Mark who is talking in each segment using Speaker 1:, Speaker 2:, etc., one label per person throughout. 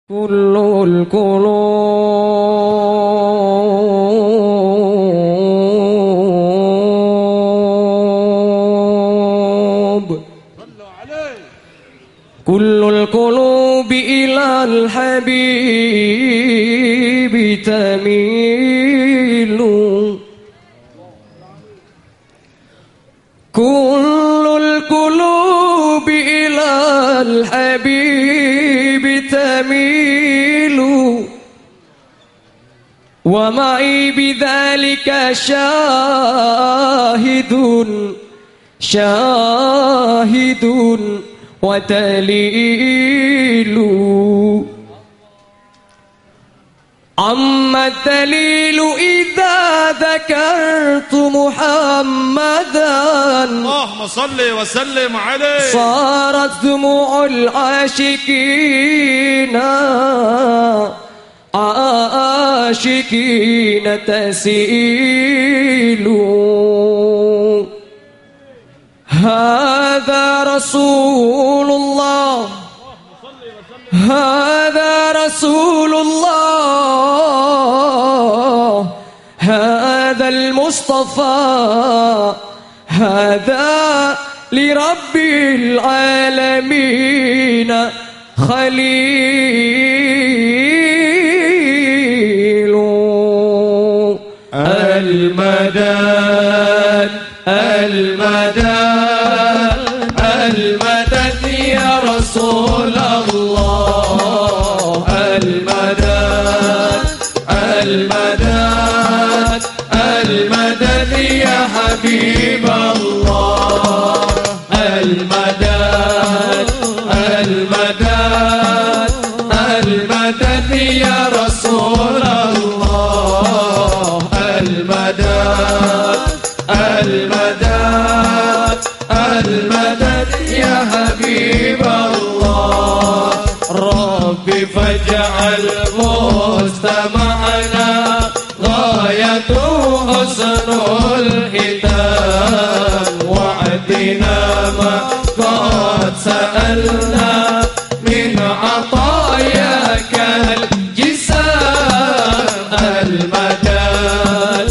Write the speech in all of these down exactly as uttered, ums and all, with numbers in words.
Speaker 1: كل القلوب كل القلوب إلى الحبيب تميل، كل القلوب إلى الحبيب تميل، ومعي بذلك شاهد شاهد ودليل. أما الدليل إذا ذكرت محمدا
Speaker 2: اللهم صل وسلم عليه
Speaker 1: صارت دموع العاشقين عاشقين تسيل. هذا رسول الله هذا رسول الله هذا المصطفى هذا لرب العالمين خليل. المدد المدد المدد يا رسول الله، المدد المدد المدد يا حبيب الله، المدد المدد المدد يا رسول الله، المدد المدد المدد يا حبيب الله. ربي فاجعل مستمعنا غايته حسن الختام، وعدنا ما قد سألنا من عطاياك الجسام. المدد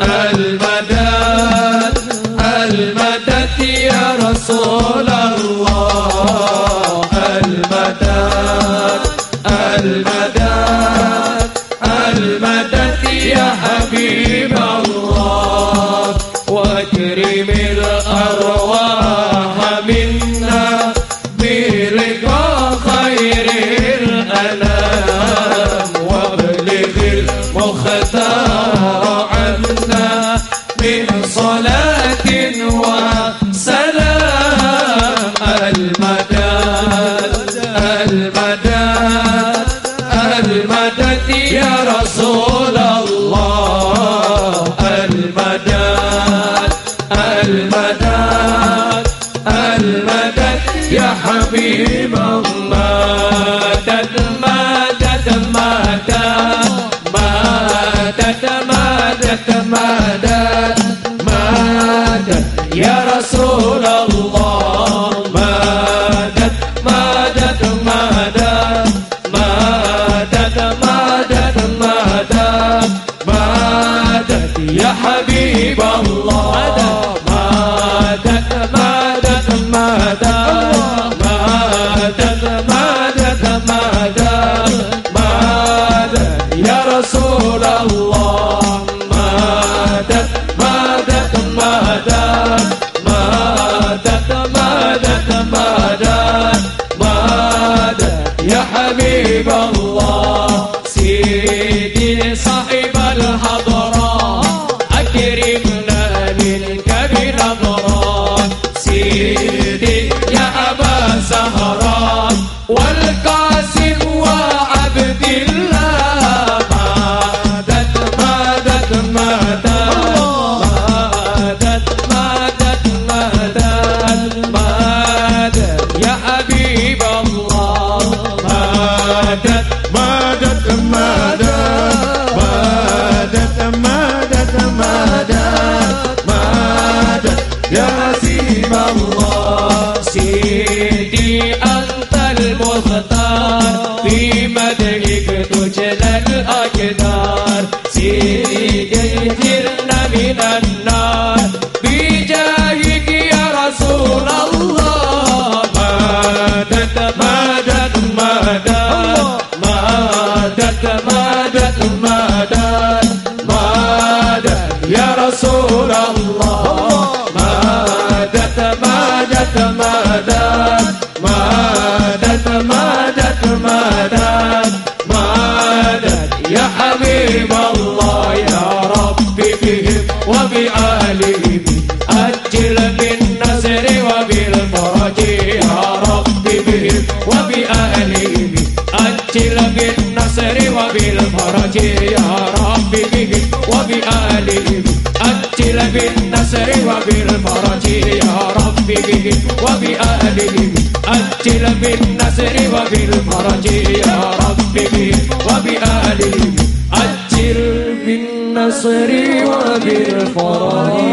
Speaker 1: المدد المدد يا رسول الله، المدد المدد المدد يا حبيب الله. واكرم الأرواح منا بلقاء خير الأنام، وابلغ المختار عنا من صلاة وسلام. المدد المدد المدد يا رسول الله، المدد المدد المدد يا حبيب الله. مدد مدد مدد مدد مدد مدد مدد يا رسول الله، مدد مدد مدد مدد مدد مدد مدد يا حبيب الله، مدد مدد مدد مدد مدد مدد مدد يا رسول الله، مدد مدد مدد مدد النار بجاهك يا رسول الله مدد مدد مدد مدد مدد مدد مدد يا رسول الله مدد مدد مدد مدد مدد مدد مدد يا حبيب الله يا ربي بهم وبآلهم أجل بالنصر وبالفرج يا ربي بهم وبآلهم أجل بالنصر وبالفرج يا ربي بهم وبآلهم أجل بالنصر وبالفرج يا ربي بهم وبآلهم أجل بالنصر وبالفرج يا ربي بهم وبآلهم أجل بالنصر وبالفرج